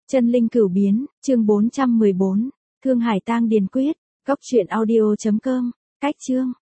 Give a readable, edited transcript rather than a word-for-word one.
Chân linh cửu biến, chương 414. Thương hải tang điền quyết. Cốc truyện audio.com. Cách chương.